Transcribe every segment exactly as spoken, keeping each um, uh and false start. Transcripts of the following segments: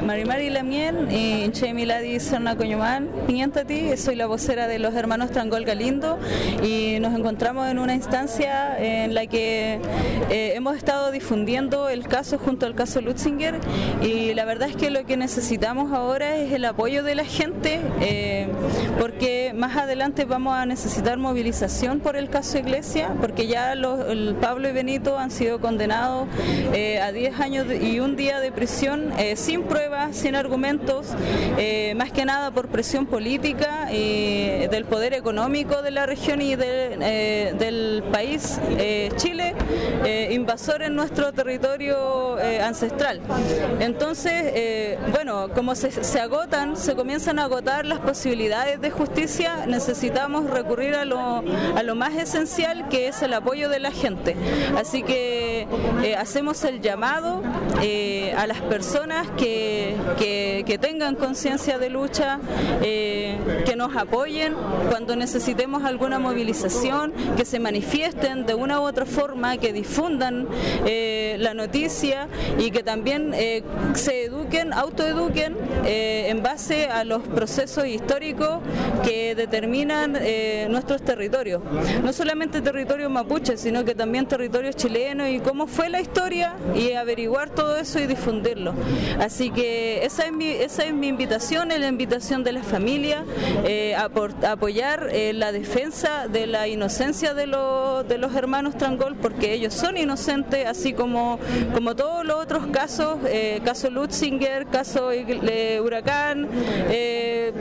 Marimari Lamien y Chemiladi Serna Coñumán, Piñantati, soy la vocera de los hermanos Trangol Galindo y nos encontramos en una instancia en la que eh, hemos estado difundiendo el caso junto al caso Lutzinger y la verdad es que lo que necesitamos ahora es el apoyo de la gente eh, porque más adelante vamos a necesitar movilización por el caso Iglesia, porque ya los, el Pablo y Benito han sido condenados eh, a diez años y un día de prisión eh, sin pruebas, sin argumentos, eh, más que nada por presión política y del poder económico de la región y de, eh, del país eh, Chile, eh, invasor en nuestro territorio eh, ancestral. Entonces, eh, bueno, como se, se agotan, se comienzan a agotar las posibilidades de justicia, necesitamos recurrir a lo, a lo más esencial, que es el apoyo de la gente. Así que eh, hacemos el llamado eh, a las personas que, que, que tengan conciencia de lucha, eh, que nos apoyen cuando necesitemos alguna movilización, que se manifiesten de una u otra forma, que difundan eh, la noticia y que también eh, se eduquen, autoeduquen eh, en base a los procesos históricos que determinan eh, nuestros territorios. No solamente territorio mapuche, sino que también territorios chilenos y cómo fue la historia y averiguar todo eso y difundirlo. Así que esa es mi, esa es mi invitación, es la invitación de la familia eh, a, por, a apoyar eh, la defensa de la inocencia de, lo, de los hermanos Trangol, porque ellos son inocentes, así como, como todos los otros casos, eh, caso Lutzinger, caso eh, Huracán, eh,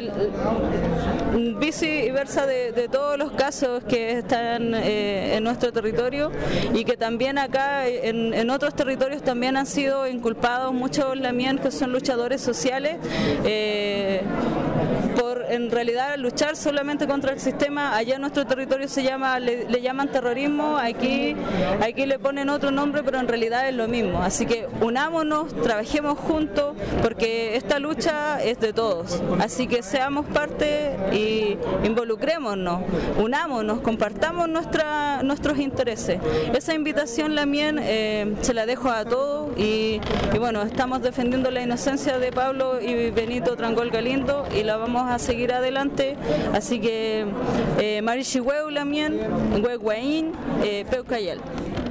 el, vice versa de, de todos los casos que están eh, en nuestro territorio y que también acá en, en otros territorios también han sido inculpados muchos lamien que son luchadores sociales eh, por en realidad luchar solamente contra el sistema. Allá en nuestro territorio se llama, le, le llaman terrorismo, aquí, aquí le ponen otro nombre, pero en realidad es lo mismo. Así que unámonos, trabajemos juntos, porque esta lucha es de todos. Así que seamos parte y involucrémonos, unámonos, compartamos nuestra, nuestros intereses. Esa invitación Lamien eh, se la dejo a todos y, y bueno, estamos defendiendo la inocencia de Pablo y Benito Trangol Galindo y la vamos a seguir adelante. Así que eh, Marichihueu Lamien, Huehuaín, eh, Peucayal.